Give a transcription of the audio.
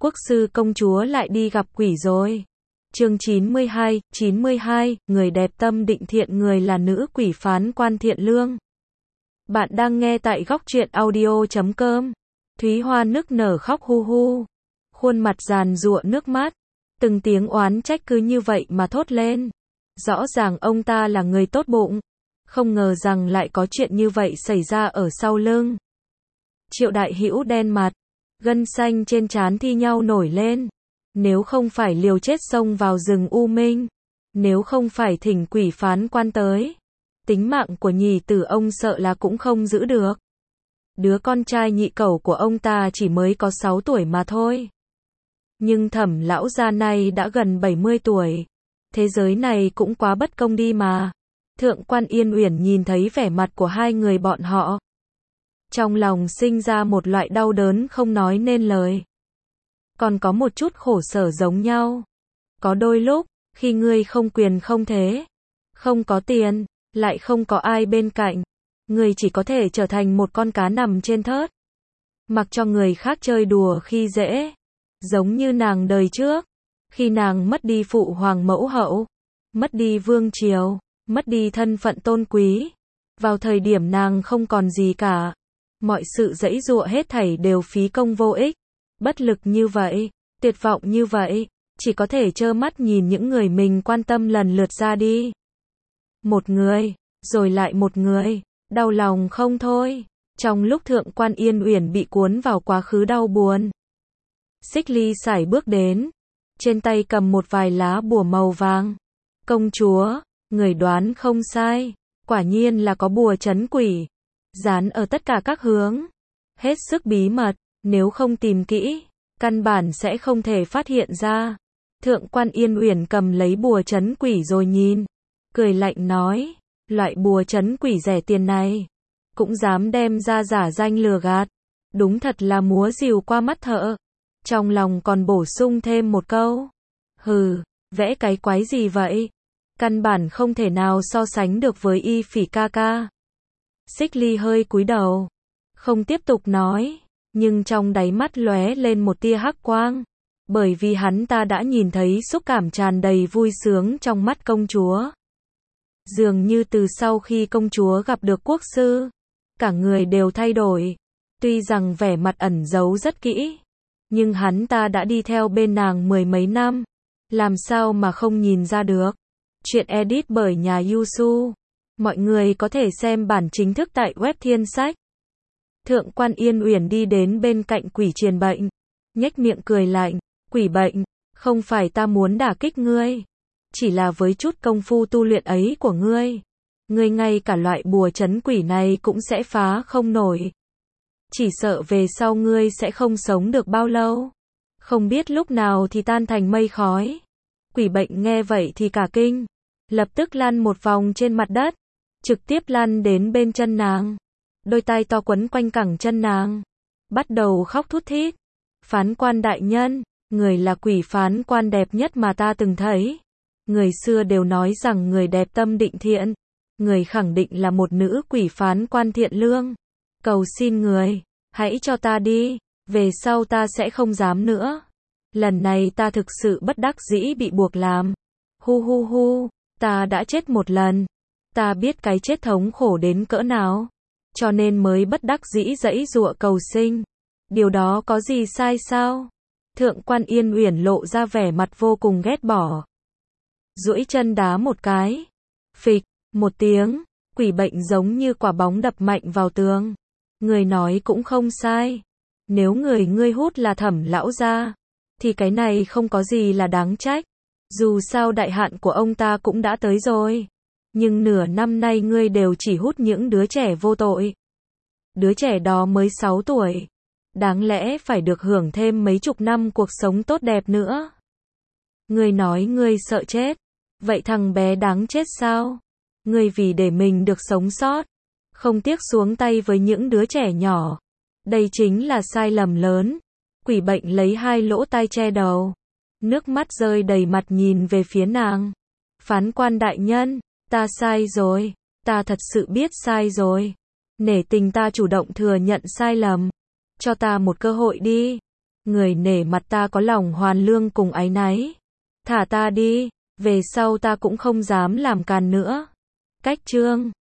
Quốc sư công chúa lại đi gặp quỷ rồi. Chương 92, người đẹp tâm định thiện, người là nữ quỷ phán quan thiện lương. Bạn đang nghe tại góc truyện audio.com. Thúy Hoa nức nở khóc hu hu. Khuôn mặt giàn giụa nước mắt. Từng tiếng oán trách cứ như vậy mà thốt lên. Rõ ràng ông ta là người tốt bụng. Không ngờ rằng lại có chuyện như vậy xảy ra ở sau lưng. Triệu Đại Hữu đen mặt. Gân xanh trên trán thi nhau nổi lên. Nếu không phải liều chết xông vào rừng U Minh, nếu không phải thỉnh quỷ phán quan tới, tính mạng của nhì tử ông sợ là cũng không giữ được. Đứa con trai nhị cẩu của ông ta chỉ mới có 6 tuổi mà thôi. Nhưng Thẩm lão gia này đã gần 70 tuổi. Thế giới này cũng quá bất công đi mà. Thượng quan Yên Uyển nhìn thấy vẻ mặt của hai người bọn họ. Trong lòng sinh ra một loại đau đớn không nói nên lời. Còn có một chút khổ sở giống nhau. Có đôi lúc, khi ngươi không quyền không thế, không có tiền, lại không có ai bên cạnh, ngươi chỉ có thể trở thành một con cá nằm trên thớt. Mặc cho người khác chơi đùa khi dễ. Giống như nàng đời trước, khi nàng mất đi phụ hoàng mẫu hậu, mất đi vương triều, mất đi thân phận tôn quý. Vào thời điểm nàng không còn gì cả, mọi sự giãy giụa hết thảy đều phí công vô ích. Bất lực như vậy, tuyệt vọng như vậy, chỉ có thể trơ mắt nhìn những người mình quan tâm lần lượt ra đi. Một người, rồi lại một người, đau lòng không thôi. Trong lúc Thượng quan Yên Uyển bị cuốn vào quá khứ đau buồn, Xích Ly sải bước đến, trên tay cầm một vài lá bùa màu vàng. Công chúa, người đoán không sai, quả nhiên là có bùa trấn quỷ, dán ở tất cả các hướng, hết sức bí mật. Nếu không tìm kỹ, căn bản sẽ không thể phát hiện ra. Thượng quan Yên Uyển cầm lấy bùa trấn quỷ rồi nhìn, cười lạnh nói, loại bùa trấn quỷ rẻ tiền này, cũng dám đem ra giả danh lừa gạt, đúng thật là múa rìu qua mắt thợ. Trong lòng còn bổ sung thêm một câu, hừ, vẽ cái quái gì vậy, căn bản không thể nào so sánh được với Y Phỉ ca ca. Xích Ly hơi cúi đầu, không tiếp tục nói. Nhưng trong đáy mắt lóe lên một tia hắc quang, bởi vì hắn ta đã nhìn thấy xúc cảm tràn đầy vui sướng trong mắt công chúa. Dường như từ sau khi công chúa gặp được quốc sư, cả người đều thay đổi. Tuy rằng vẻ mặt ẩn giấu rất kỹ, nhưng hắn ta đã đi theo bên nàng 10 mấy năm, làm sao mà không nhìn ra được. Chuyện edit bởi nhà Yusu. Mọi người có thể xem bản chính thức tại web Thiên Sách. Thượng quan Yên Uyển đi đến bên cạnh quỷ triền bệnh, nhếch miệng cười lạnh, quỷ bệnh, không phải ta muốn đả kích ngươi, chỉ là với chút công phu tu luyện ấy của ngươi, ngươi ngay cả loại bùa trấn quỷ này cũng sẽ phá không nổi. Chỉ sợ về sau ngươi sẽ không sống được bao lâu, không biết lúc nào thì tan thành mây khói. Quỷ bệnh nghe vậy thì cả kinh, lập tức lăn một vòng trên mặt đất, trực tiếp lăn đến bên chân nàng. Đôi tay to quấn quanh cẳng chân nàng, bắt đầu khóc thút thít. Phán quan đại nhân, người là quỷ phán quan đẹp nhất mà ta từng thấy. Người xưa đều nói rằng người đẹp tâm định thiện, người khẳng định là một nữ quỷ phán quan thiện lương. Cầu xin người, hãy cho ta đi, về sau ta sẽ không dám nữa. Lần này ta thực sự bất đắc dĩ bị buộc làm. Hu hu hu, ta đã chết một lần, ta biết cái chết thống khổ đến cỡ nào, cho nên mới bất đắc dĩ giãy giụa cầu sinh. Điều đó có gì sai sao? Thượng quan Yên Uyển lộ ra vẻ mặt vô cùng ghét bỏ, duỗi chân đá một cái, phịch, một tiếng, quỷ bệnh giống như quả bóng đập mạnh vào tường. Người nói cũng không sai, nếu người ngươi hút là Thẩm lão gia, thì cái này không có gì là đáng trách, dù sao đại hạn của ông ta cũng đã tới rồi. Nhưng nửa năm nay ngươi đều chỉ hút những đứa trẻ vô tội. Đứa trẻ đó mới 6 tuổi. Đáng lẽ phải được hưởng thêm mấy chục năm cuộc sống tốt đẹp nữa. Ngươi nói ngươi sợ chết. Vậy thằng bé đáng chết sao? Ngươi vì để mình được sống sót, không tiếc xuống tay với những đứa trẻ nhỏ. Đây chính là sai lầm lớn. Quỷ bệnh lấy hai lỗ tai che đầu, nước mắt rơi đầy mặt nhìn về phía nàng. Phán quan đại nhân, ta sai rồi, ta thật sự biết sai rồi. Nể tình ta chủ động thừa nhận sai lầm. Cho ta một cơ hội đi. Người nể mặt ta có lòng hoàn lương cùng áy náy. Thả ta đi, về sau ta cũng không dám làm càn nữa. Cách chương